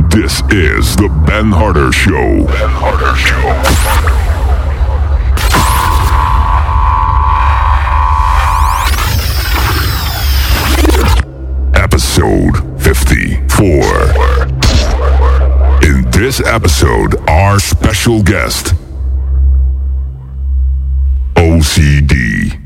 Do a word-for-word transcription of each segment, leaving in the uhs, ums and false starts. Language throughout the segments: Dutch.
This is the Ben Harder Show. Ben Harder Show. Episode fifty-four. In this episode, our special guest, O C D.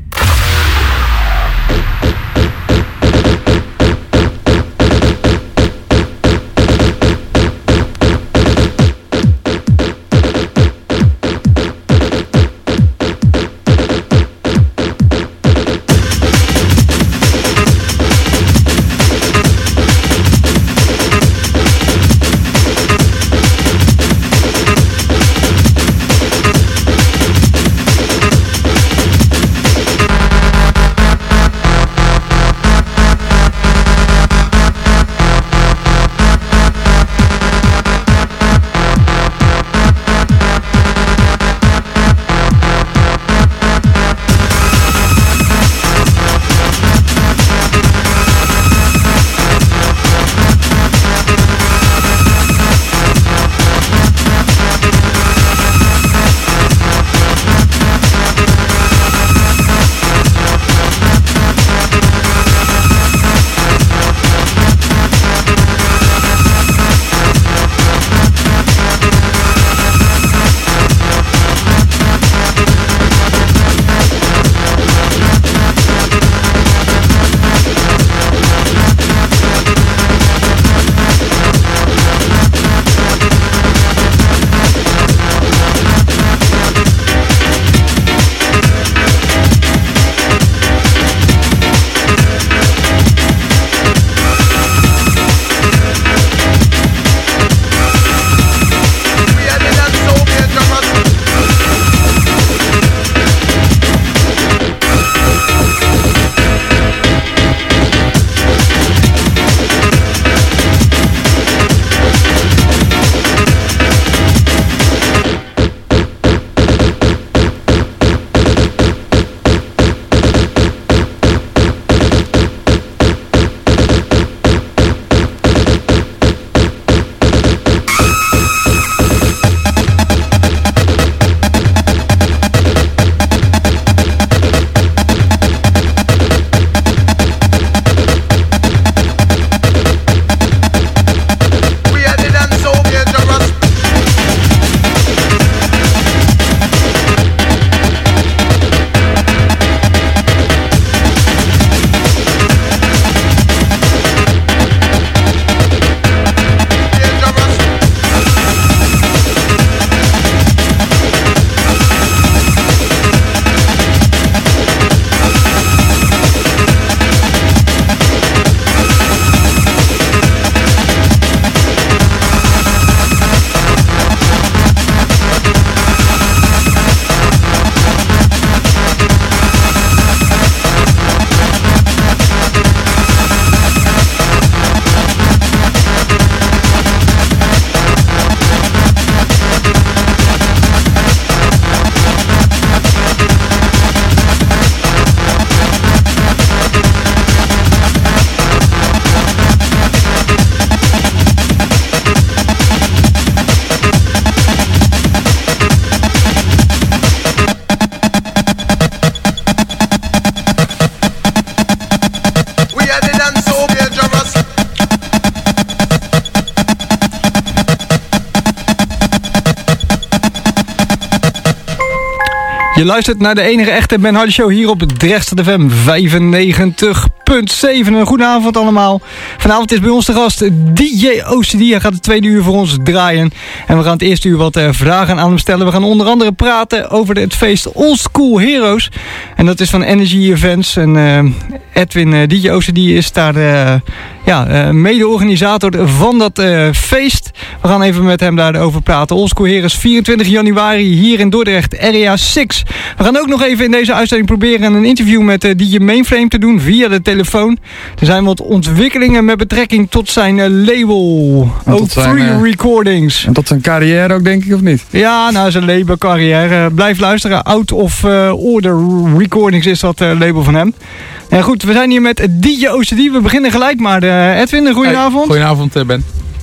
Je luistert naar de enige echte Ben Harder Show hier op Dresden F M vijfennegentig punt zeven. Een goede avond allemaal. Vanavond is bij ons de gast D J O C D. Hij gaat het tweede uur voor ons draaien. En we gaan het eerste uur wat uh, vragen aan hem stellen. We gaan onder andere praten over het feest Old School Heroes. En dat is van Energy Events. En uh, Edwin, uh, D J O C D, is daar uh, ja, uh, mede-organisator van dat uh, feest. We gaan even met hem daarover praten. Old School Heroes, vierentwintig januari hier in Dordrecht, Area zes. We gaan ook nog even in deze uitzending proberen een interview met uh, D J Mainframe te doen via de telefoon. Er zijn wat ontwikkelingen met betrekking tot zijn uh, label O drie uh, Recordings. En tot zijn carrière ook, denk ik, of niet? Ja, nou, zijn label carrière. Uh, blijf luisteren. Out of uh, Order Recordings is dat uh, label van hem. En goed, we zijn hier met D J O C D. We beginnen gelijk maar. Uh, Edwin, een goedenavond. Hey, goedenavond, Ben.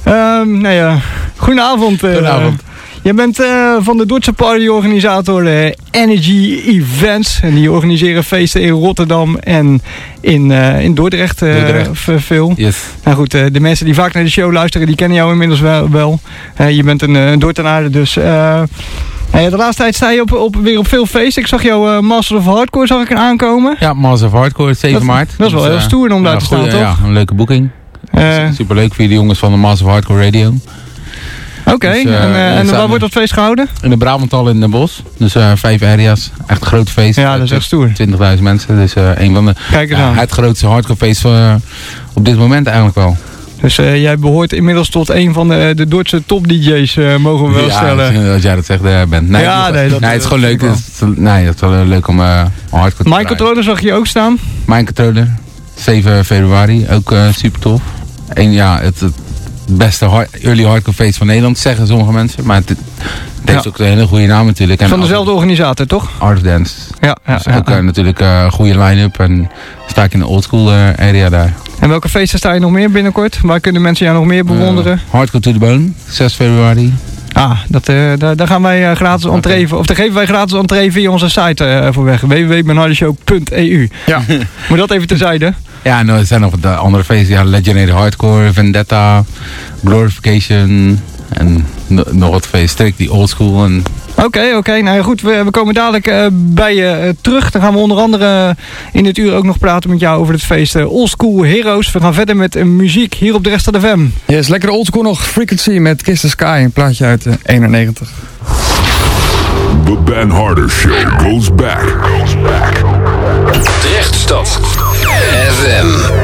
Um, nou ja, goedenavond. Uh, Goedenavond. Jij bent uh, van de Duitse partyorganisator uh, Energy Events. En die organiseren feesten in Rotterdam en in, uh, in Dordrecht, uh, Dordrecht. veel. Yes. Nou goed, uh, de mensen die vaak naar de show luisteren, die kennen jou inmiddels wel. wel. Uh, je bent een, een Dordtenaar, dus... Uh, nou ja, de laatste tijd sta je op, op, weer op veel feesten. Ik zag jou uh, Masters of Hardcore zag ik aankomen. Ja, Masters of Hardcore, zeven dat, maart. Dat is wel dus, heel uh, stoer om daar ja, te staan, goeie, toch? Ja, een leuke boeking. Uh, Superleuk voor de jongens van de Masters of Hardcore Radio. Oké, okay. dus, uh, en, uh, en waar samen... wordt dat feest gehouden? In de Brabantal in Den Bosch. Dus uh, vijf areas. Echt een groot feest. Ja, dat is echt stoer. twintigduizend mensen. Dus uh, een van de... Kijk eens ja, aan. het grootste hardcore feest uh, op dit moment eigenlijk wel. Dus uh, jij behoort inmiddels tot een van de, de Duitse top-D J's, uh, mogen we wel ja, stellen. als jij dat zegt, uh, bent. Nee, ja, het, nee, dat, nee, het is gewoon dat leuk. wel. Het is, nee, het is wel leuk om uh, hardcore te Mind Controller zag je ook staan. Mind Controller. zeven februari. Ook uh, super tof. En ja, het, het beste hard, early hardcore feest van Nederland, zeggen sommige mensen. Maar het, het heeft ja. ook een hele goede naam natuurlijk. En van dezelfde organisator, toch? Art of Dance. Ja, ja, dus ja, ook ja. uh, natuurlijk een uh, goede line-up. En sta ik in de oldschool uh, area daar. En welke feesten sta je nog meer binnenkort? Waar kunnen mensen jou nog meer bewonderen? Uh, Hardcore to the Bone, zes februari. Ah, dat, uh, daar, daar gaan wij uh, gratis okay. entree voor. Of daar geven wij gratis entree via onze site uh, voor weg. w w w punt ben harder show punt e u. Ja. Moet dat even terzijde? Ja, nou, er zijn nog wat andere feesten. Ja, Legendary Hardcore, Vendetta, Glorification. En no, nog wat feesten. Strict die oldschool. En... Oké, okay, oké. Okay. Nou ja, goed, we, we komen dadelijk uh, bij je uh, terug. Dan gaan we onder andere uh, in dit uur ook nog praten met jou over het feest uh, Old School Heroes. We gaan verder met uh, muziek hier op de rest van de F M. Yes, lekker oldschool nog. Frequency met Kiss the Sky. Een plaatje uit uh, eenennegentig. The Ben Harder Show goes back. Goes back. Drechtstad F M.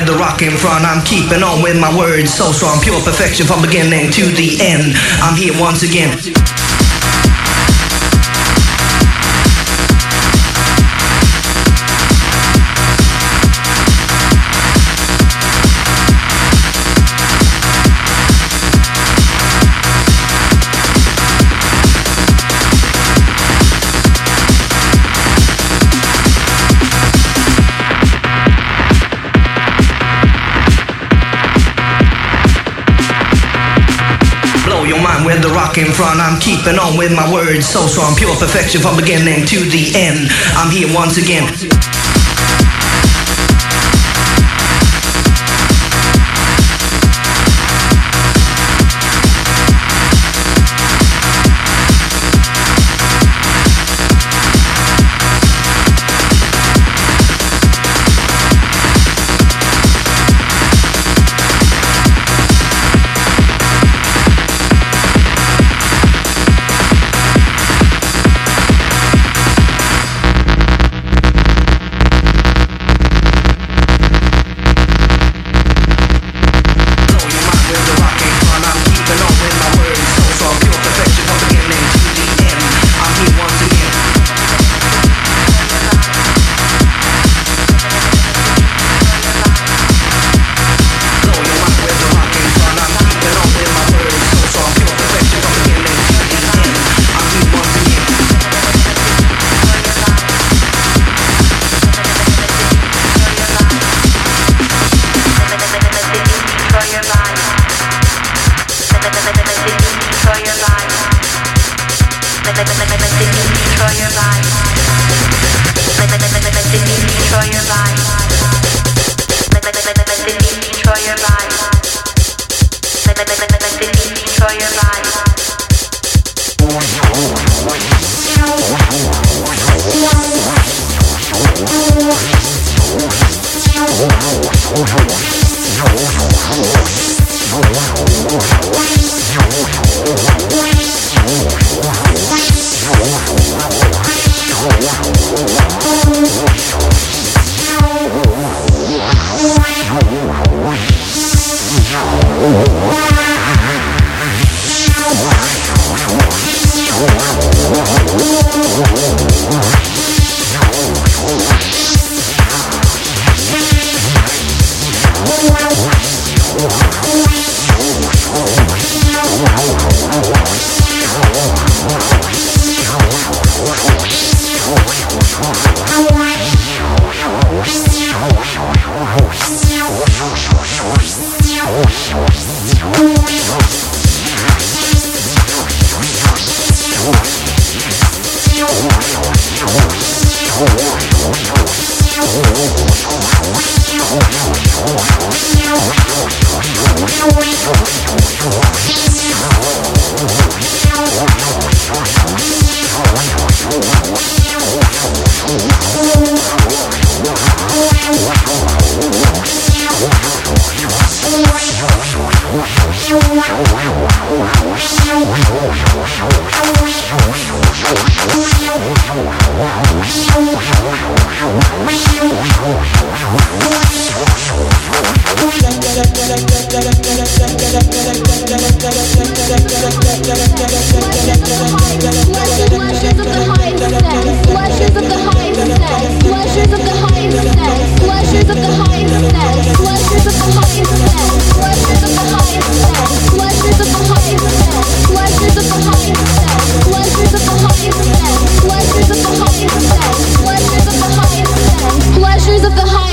with the rock in front. I'm keeping on with my words so strong, pure perfection from beginning to the end. I'm here once again. With the rock in front, I'm keeping on with my words so strong, pure perfection from beginning to the end. I'm here once again.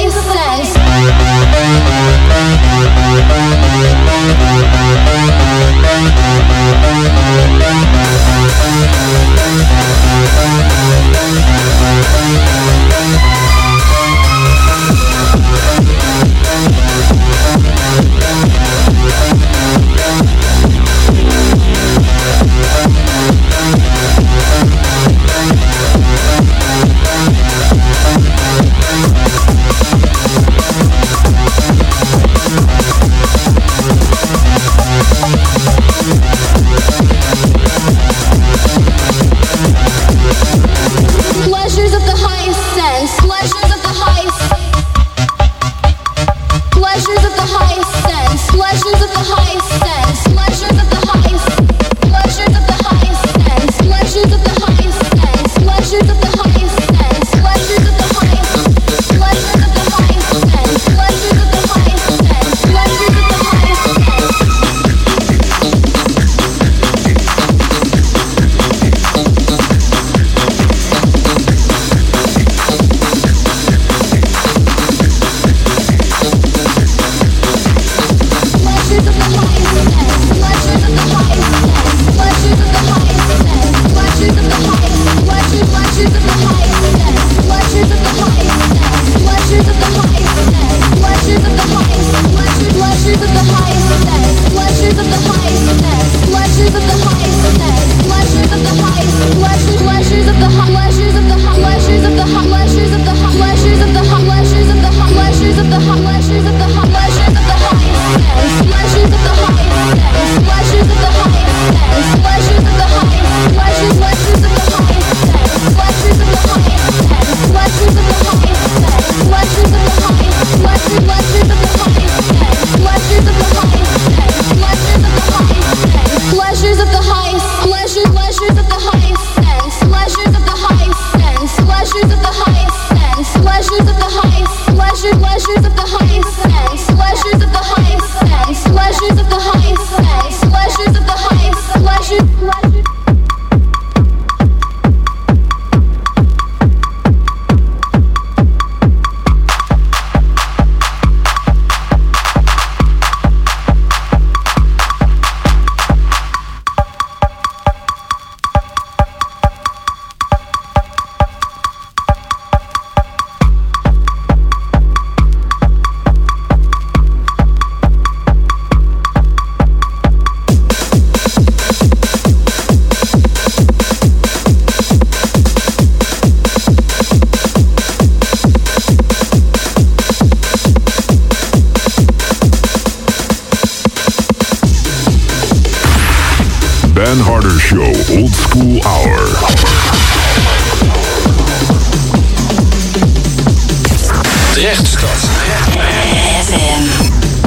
Pleasures of the highest sense. Ben Harder Show Old School Hour. Drechtstad F M.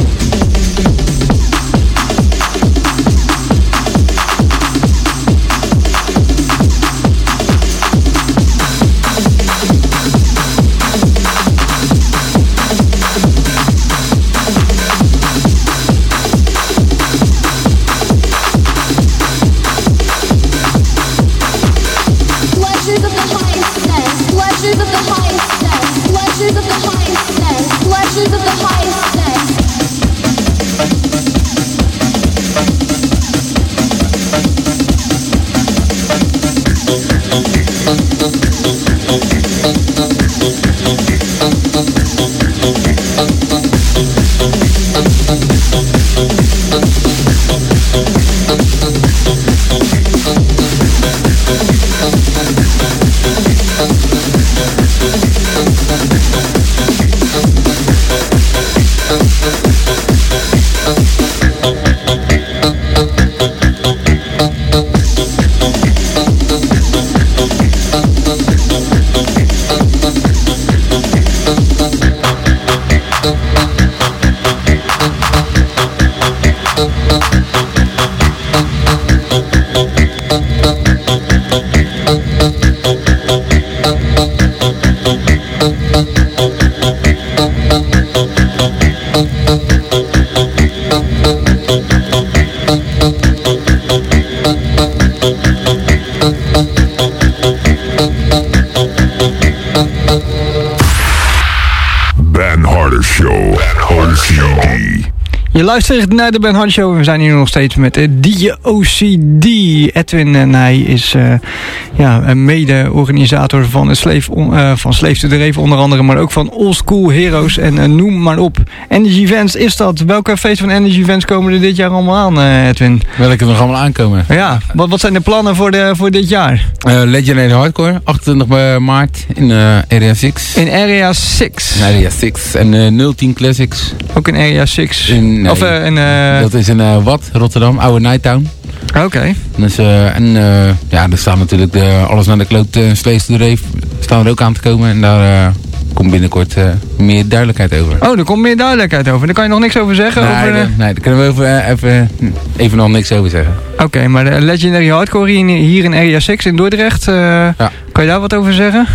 Je luistert naar de Ben Harder Show en we zijn hier nog steeds met uh, D J O C D. Edwin en hij is uh, ja, een mede-organisator van, Slave, uh, van Slave to the Rave onder andere, maar ook van Old School Heroes en uh, noem maar op. Energy Events is dat. Welke feest van Energy Events komen er dit jaar allemaal aan, uh, Edwin? Welke er nog allemaal aankomen? Ja, wat, wat zijn de plannen voor, de, voor dit jaar? Uh, Legendary Hardcore, achtentwintig maart in uh, Area zes. In Area zes? In Area zes. En uh, nul tien Classics. Ook in Area zes? In, nee, of, uh, in, uh... dat is in uh, Wat, Rotterdam, oude Nighttown. Oké. Okay. Dus, uh, en uh, ja, er staan natuurlijk de, alles naar de kloot, uh, Slave to the Rave, staan er ook aan te komen. En daar uh, komt binnenkort uh, meer duidelijkheid over. Oh, er komt meer duidelijkheid over. Daar kan je nog niks over zeggen? Nee, over, de, nee daar kunnen we over, uh, even, even nog niks over zeggen. Oké, okay, maar de Legendary Hardcore hier in, hier in Area zes in Dordrecht, uh, ja. Kan je daar wat over zeggen?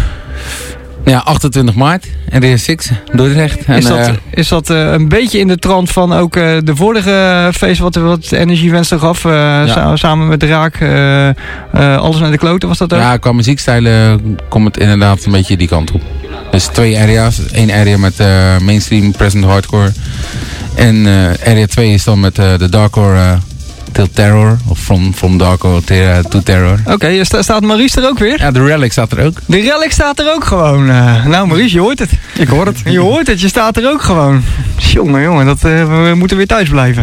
Ja, achtentwintig maart, Area zes, Dordrecht. En, is dat, uh, is dat uh, een beetje in de trant van ook uh, de vorige feest wat, wat Energy Events er gaf, uh, ja. sa- samen met Raak, uh, uh, alles naar de kloten, was dat ook? Ja, qua muziekstijlen komt het inderdaad een beetje die kant op. Dus twee area's, één area met uh, mainstream, present hardcore. En uh, area twee is dan met uh, de darkcore uh, Till Terror of From, from Darko ter, to Terror. Oké, okay, sta, staat Maurice er ook weer? Ja, de Relic staat er ook. De Relic staat er ook gewoon. Uh, nou Maurice, je hoort het. Ik hoor het. Je hoort het, je staat er ook gewoon. Jongen, jongen, dat, uh, we moeten weer thuis blijven.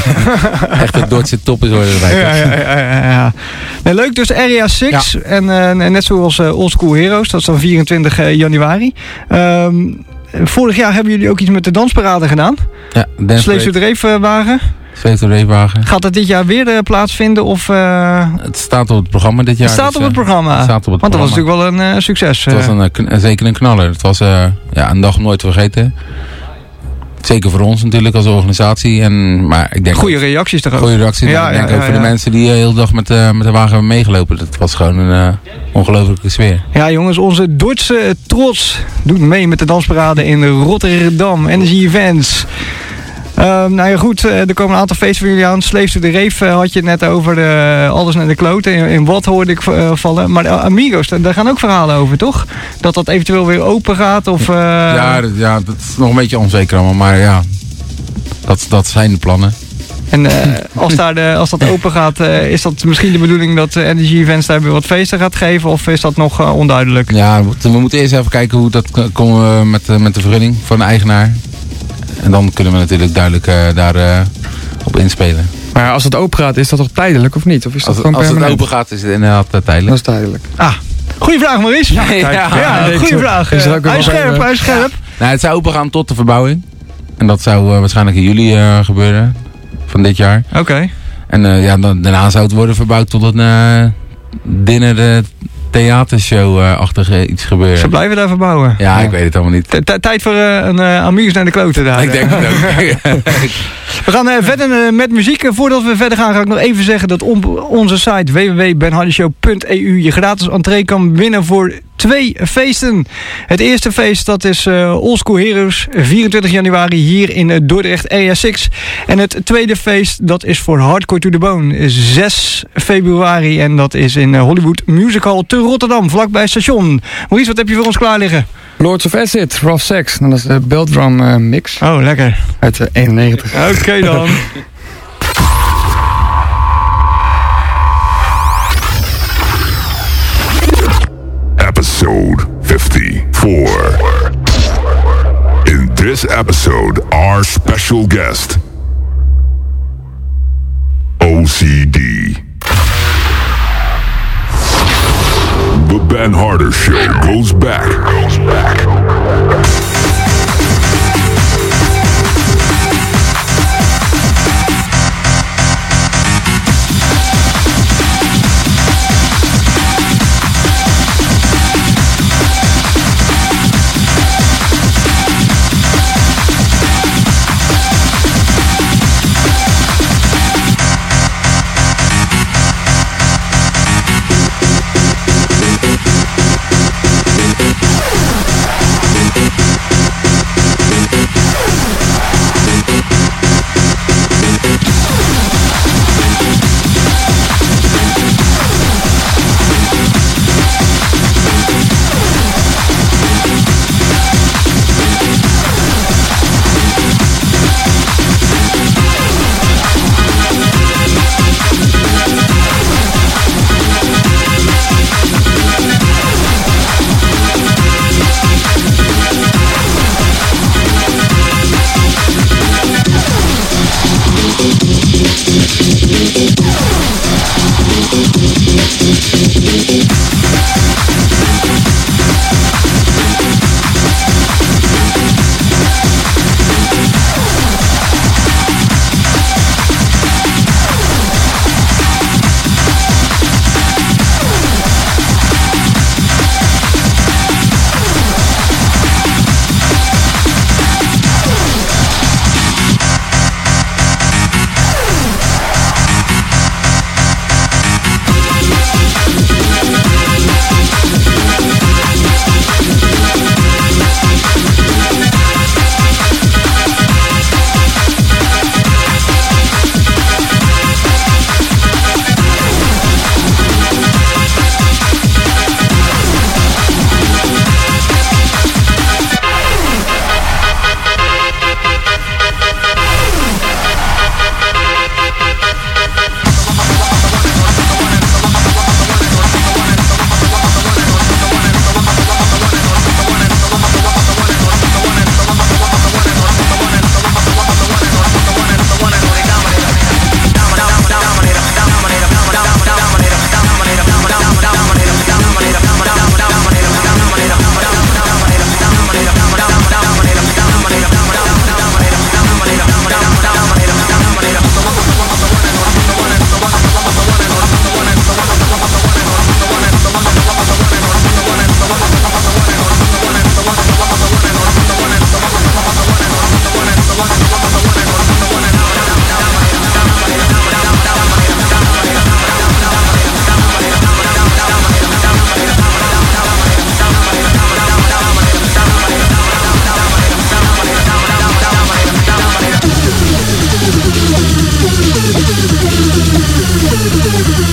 Echt een Dordtse top is worden erbij. Ja, ja, ja, ja, ja. Nee, leuk, dus Area zes. Ja. En uh, net zoals uh, Old School Heroes, dat is dan vierentwintig januari. Um, vorig jaar hebben jullie ook iets met de dansparade gedaan. Ja, de Slees de Dreefwagen. Slees de Dreefwagen. Gaat dat dit jaar weer uh, plaatsvinden? Of, uh... Het staat op het programma dit jaar. Het staat dus, op het programma. Het staat op het Want dat programma. was natuurlijk wel een uh, succes. Het was een, uh, zeker een knaller. Het was uh, ja, een dag om nooit te vergeten. Zeker voor ons natuurlijk als organisatie. En, maar ik denk goeie reacties toch ook? Goeie reacties. Ja, ik denk ja, ook ja, voor ja. de mensen die de hele dag met, uh, met de wagen hebben meegelopen. Het was gewoon een uh, ongelofelijke sfeer. Ja jongens, onze Dordtse trots doet mee met de dansparade in Rotterdam. Energy Events. Uh, nou ja goed, uh, er komen een aantal feesten voor jullie aan. Sleefse de Reef uh, had je het net over. De, alles naar de kloten. In, in wat hoorde ik uh, vallen. Maar de Amigos, daar gaan ook verhalen over, toch? Dat dat eventueel weer open gaat? Of, uh... ja, dat, ja, dat is nog een beetje onzeker allemaal. Maar ja, dat, dat zijn de plannen. En uh, als, daar de, als dat open gaat, uh, is dat misschien de bedoeling dat uh, Energy Events daar weer wat feesten gaat geven? Of is dat nog uh, onduidelijk? Ja, we moeten eerst even kijken hoe dat komen we met, met de vergunning van de eigenaar. En dan kunnen we natuurlijk duidelijk uh, daar uh, op inspelen. Maar als het open gaat, is dat toch tijdelijk of niet? Of is dat als het, gewoon als het permanent? open gaat, is het inderdaad uh, tijdelijk. Dat is tijdelijk. Ah, goeie vraag Maurice. Ja, ja, ja, ja, ja goeie vraag. Is er ook Hij is scherp, even... hij is scherp. Ja. Nou, het zou open gaan tot de verbouwing. En dat zou uh, waarschijnlijk in juli uh, gebeuren. Van dit jaar. Oké. Okay. En uh, ja, dan, daarna zou het worden verbouwd tot een uh, dinner uh, theatershow-achtig uh, iets gebeuren. Ze blijven daar verbouwen. Ja, ik weet het allemaal niet. T- Tijd voor uh, een uh, Amigos naar de kloten daar. Ik denk het ook. We gaan uh, verder uh, met muziek. Uh, voordat we verder gaan, ga ik nog even zeggen dat op onze site w w w punt ben hardy show punt e u je gratis entree kan winnen voor twee feesten. Het eerste feest, dat is uh, Old School Heroes, vierentwintig januari hier in uh, Dordrecht Area zes. En het tweede feest, dat is voor Hardcore to the Bone, zes februari. En dat is in uh, Hollywood Music Hall te Rotterdam, vlakbij het station. Maurice, wat heb je voor ons klaar liggen? Lords of Acid, Rough Sex. Dat is de Beltdrum uh, mix. Oh, lekker. Uit de eenennegentig. Oké okay, dan. Episode fifty-four. In this episode, our special guest, O C D. The Ben Harder Show goes back. Goes back.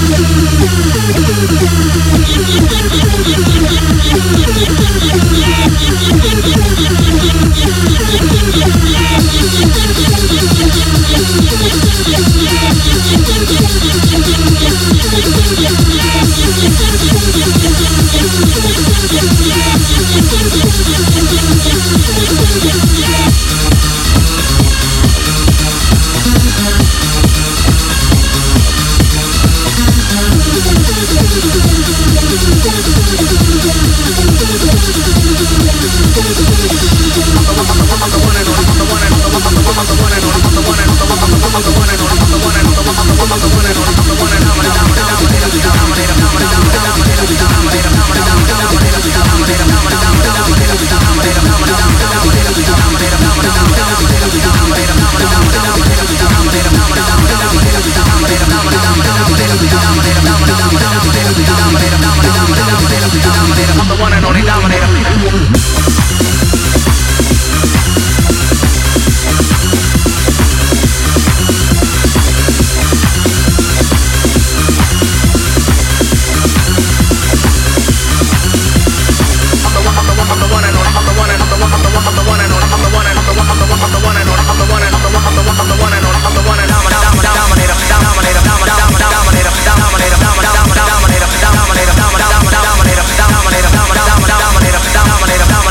Dominator,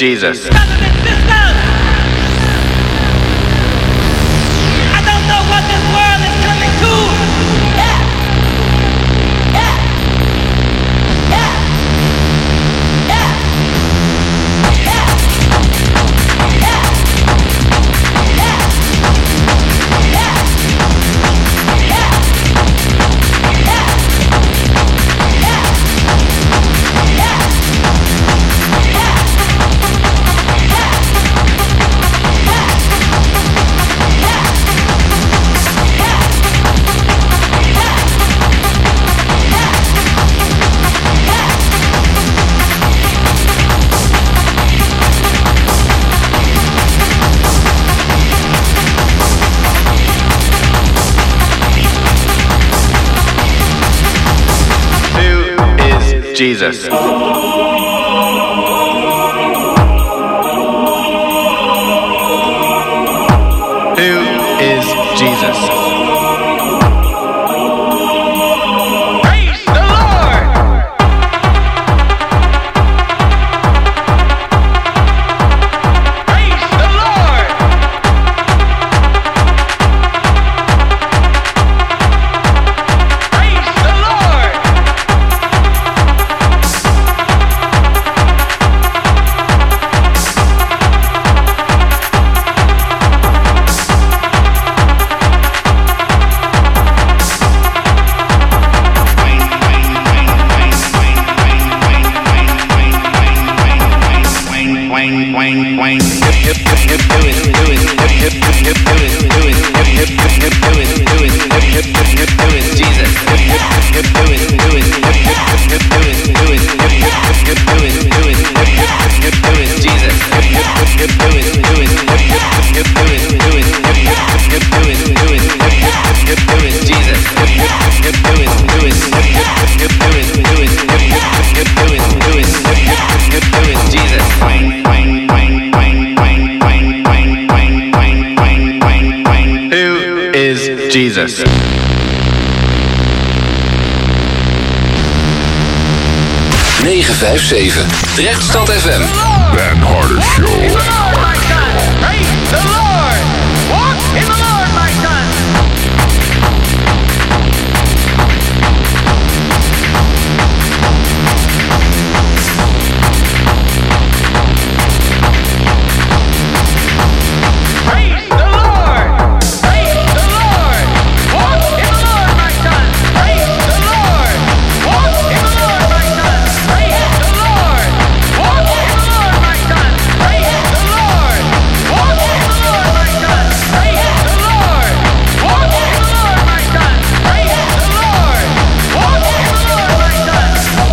Jesus. Jesus. Who is Jesus? Praise the Lord! Praise the Lord! Praise the Lord! Jesus. negen vijf zeven Drechtstad F M. Ben Harder Show. Praise the Lord! Walk in the Lord, my son! Praise the Lord! Praise the Lord! Walk in the Lord, my son! Praise the Lord! Walk in the Lord, my son! Praise the Lord! Walk in the Lord, my son! Praise the Lord! Walk in the Lord, my son! Praise the Lord! Walk in the Lord, my son! Praise the Lord! Walk in the Lord, my son!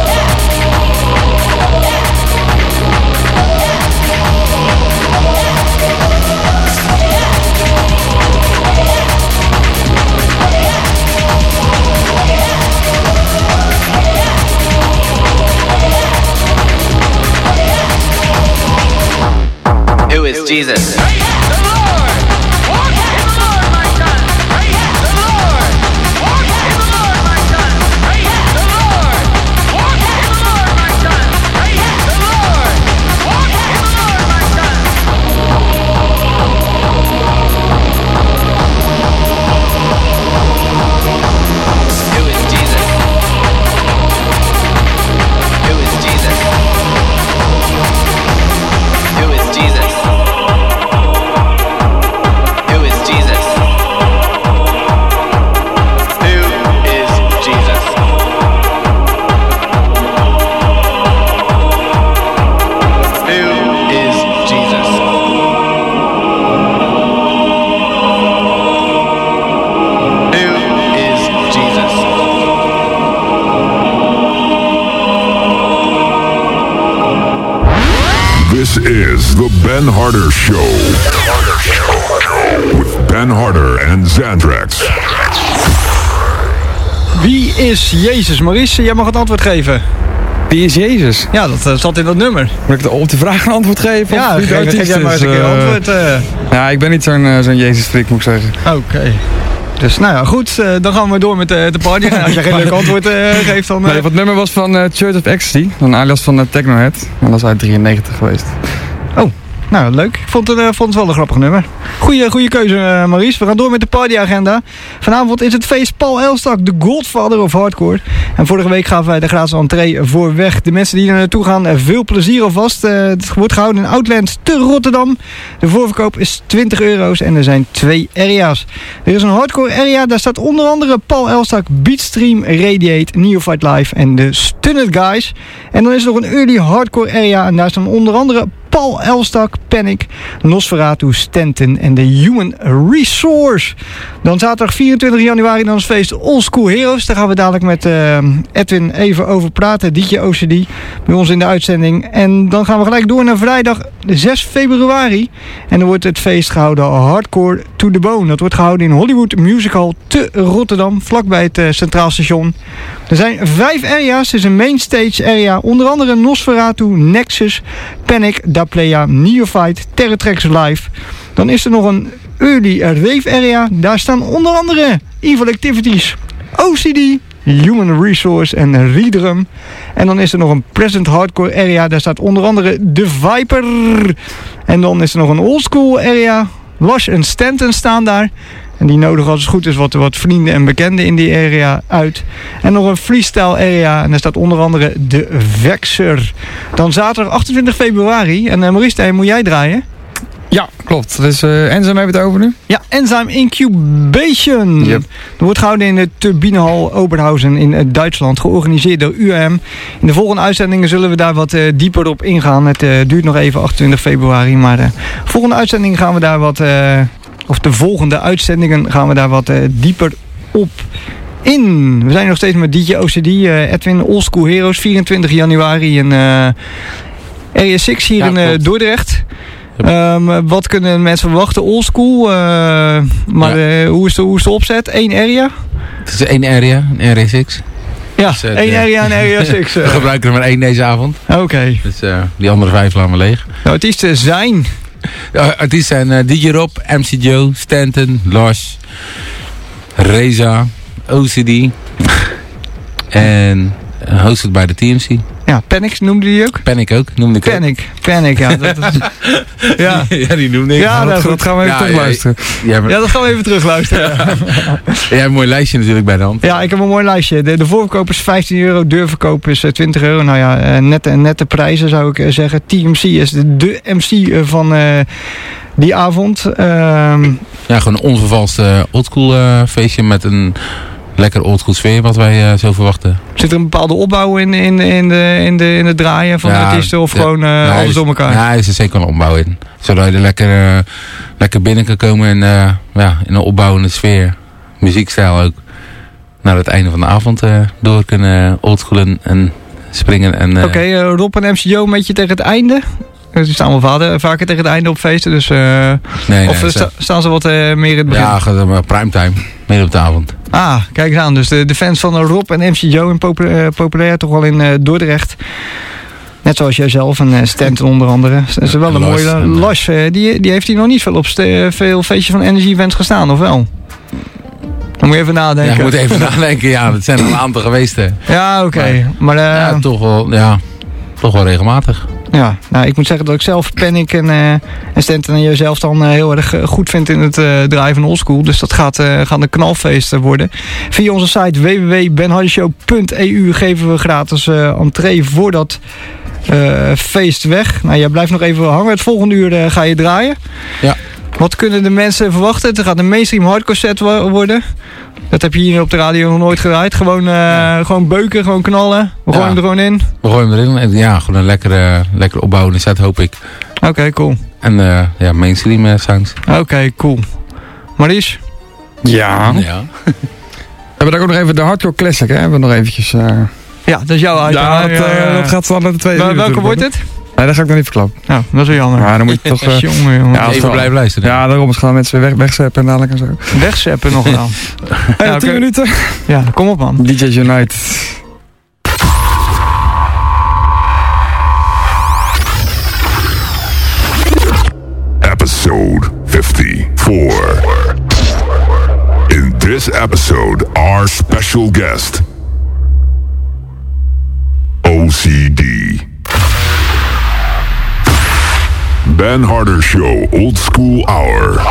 Who is Jesus? Praise the Lord! Walk in the Lord, my son! Praise the Lord! Walk in the Lord, my son! Praise the Lord! Walk in the Lord, my son! Praise the Lord! Walk in the Lord, my son! Who is Jesus? Who is Jesus? Who is Jesus? Who is Jesus? Who is Jesus? Who is Jesus? Who is Jesus? This is the Ben Harder Show. With Ben Harder and Xandrax. Wie is Jezus? Maurice, jij mag het antwoord geven. Wie is Jezus? Ja, dat uh, zat in dat nummer. Moet ik op de vraag een antwoord geven? Ja, Of wie de geef, geef artiest jij maar eens is? een keer een Eh, antwoord. uh. Ja, ik ben niet zo'n uh, zo'n Jezus-freak, moet ik zeggen. Oké. Dus nou ja, goed. Uh, dan gaan we door met uh, de party. En als jij geen leuk antwoord uh, geeft, dan... Uh... Nee, wat nummer was van uh, Church of Ecstasy, een alias van uh, Technohead. En dat is uit drieënnegentig geweest. Oh, nou leuk. Ik vond het, uh, vond het wel een grappig nummer. Goeie, goeie keuze, uh, Maurice. We gaan door met de partyagenda. Vanavond is het feest Paul Elstak, de Godfather of Hardcore. En vorige week gaven wij de gratis entree voor weg. De mensen die er naartoe gaan, uh, veel plezier alvast. Uh, het wordt gehouden in Outlands te Rotterdam. De voorverkoop is twintig euro's en er zijn twee area's. Er is een hardcore area, daar staat onder andere Paul Elstak, Beatstream, Radiate, Neophyte Live en de Stunned Guys. En dan is er nog een early hardcore area en daar staan onder andere Paul Elstak, Panic, Nosferatu, Stanton en de Human Resource. Dan zaterdag vierentwintig januari dan is het feest Old School Heroes. Daar gaan we dadelijk met uh, Edwin even over praten. D J O C D bij ons in de uitzending. En dan gaan we gelijk door naar vrijdag zes februari. En dan wordt het feest gehouden Hardcore to the Bone. Dat wordt gehouden in Hollywood Music Hall te Rotterdam, vlakbij het uh, Centraal Station. Er zijn vijf area's. Er is een mainstage area. Onder andere Nosferatu, Nexus, Panic, Daplaya, Neophyte, Terratrex Live. Dan is er nog een early rave area. Daar staan onder andere Evil Activities, O C D, Human Resource en Redrum. En dan is er nog een present hardcore area. Daar staat onder andere The Viper. En dan is er nog een oldschool area. Lush en Stanton staan daar. En die nodigen als het goed is wat, wat vrienden en bekenden in die area uit. En nog een freestyle area. En daar staat onder andere de Vexer. Dan zaterdag achtentwintig februari. En uh, Maurice, hey, moet jij draaien? Ja, klopt. Dus uh, Enzyme hebben we het over nu? Ja, Enzyme Incubation. Yep. Dat wordt gehouden in de Turbinehal Oberhausen in uh, Duitsland. Georganiseerd door U A M. In de volgende uitzendingen zullen we daar wat uh, dieper op ingaan. Het uh, duurt nog even achtentwintig februari. Maar de volgende uitzending gaan we daar wat... Uh, of de volgende uitzendingen gaan we daar wat uh, dieper op in. We zijn nog steeds met D J O C D, uh, Edwin, Old School Heroes, vierentwintig januari in uh, Area zes hier ja, in uh, Dordrecht. Um, wat kunnen mensen verwachten? Old School, uh, maar ja. uh, hoe, is de, hoe is de opzet? Eén area? Het is één area, een Area zes. Ja, dus, uh, één de, area en Area zes. Uh. We gebruiken er maar één deze avond. Oké. Okay. Dus uh, die andere vijf laten we leeg. Nou, artiesten zijn... Ja, artiesten zijn uh, D J Rob, M C Joe, Stanton, Lars, Reza, O C D en uh, hosted bij de T M C. Ja, Panic noemde die ook? Panic ook, noemde ik Panic, ook. Panic, ja. Dat is, ja. ja, die noemde ik. Ja, dat, dat gaan we even ja, terugluisteren. Ja, ja, maar... ja, dat gaan we even terugluisteren. Ja. Jij hebt een mooi lijstje natuurlijk bij de hand. Ja, ik heb een mooi lijstje. De, de voorverkoop is vijftien euro, deurverkoop is twintig euro. Nou ja, uh, nette, nette prijzen zou ik zeggen. T M C is de, de M C van uh, die avond. Uh, ja, gewoon een onvervalste oldschool uh, feestje met een... lekker oldschool sfeer wat wij uh, zo verwachten. Zit er een bepaalde opbouw in, in, in, de, in, de, in het draaien van ja, de artiesten of de, gewoon uh, ja, alles door elkaar? Ja, er is er zeker een opbouw in. Zodat je er lekker, uh, lekker binnen kan komen en uh, ja, in een opbouwende sfeer, muziekstijl ook, naar het einde van de avond uh, door kunnen oldschoolen en springen. Uh... Oké, okay, uh, Rob en M C Joe een beetje tegen het einde? Ze staan wel vader, vaker tegen het einde op feesten, dus... Uh, nee, of nee, sta, staan ze wat uh, meer in het begin? Ja, gaat maar primetime, midden op de avond. Ah, kijk eens aan. Dus de, de fans van Rob en M C Joe in popul uh, populair toch wel in uh, Dordrecht. Net zoals jijzelf en uh, Stanton onder andere. Dat is wel een mooie... Uh, Lars, uh, die, die heeft hier nog niet veel op veel feestjes van Energy Events gestaan, of wel? Dan moet je even nadenken. Ja, moet even nadenken. Ja, dat zijn er een aantal geweest. Hè. Ja, oké. Okay. Maar, maar uh, ja, toch wel, ja, toch wel regelmatig. Ja, nou ik moet zeggen dat ik zelf Panic en, uh, en Stanton en jezelf dan uh, heel erg uh, goed vind in het uh, draaien van oldschool. Dus dat gaat, uh, gaat een knalfeest worden. Via onze site w w w punt ben hardy show punt e u geven we gratis uh, entree voor dat uh, feest weg. Nou, jij blijft nog even hangen. Het volgende uur uh, ga je draaien. Ja. Wat kunnen de mensen verwachten? Het gaat een mainstream hardcore set worden. Dat heb je hier op de radio nog nooit gedraaid. Gewoon, uh, ja. gewoon beuken, gewoon knallen. We gooien ja. hem er gewoon in. We gooien hem erin. Ja, gewoon een lekkere, lekkere opbouwende set, hoop ik. Oké, okay, cool. En uh, ja, mainstream uh, sounds. Oké, okay, cool. Maurice? Ja. ja. We hebben daar ook nog even de Hardcore Classic, hè? Hebben we nog eventjes... Uh... Ja, dat is jouw item. Ja, dat, ja, ja, ja. dat gaat van naar de tweede uur. Welke wordt het? Nee, dat ga ik nog niet verklappen. Nou, dat is wel jammer. Ja, dan moet je toch... Uh, jongen, jongen. Ja, even blijven luisteren. Ja, daarom is gaan mensen weg, wegzeppen en dadelijk en zo. Wegzeppen nog wel. Hey, ja, tien okay. minuten. Ja, kom op man. D J Unite. Episode fifty-four. In this episode, our special guest, O C D. Ben Harder Show Old School Hour.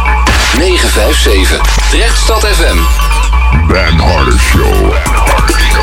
negen vijf zeven Drechtstad F M. Ben Harder Show.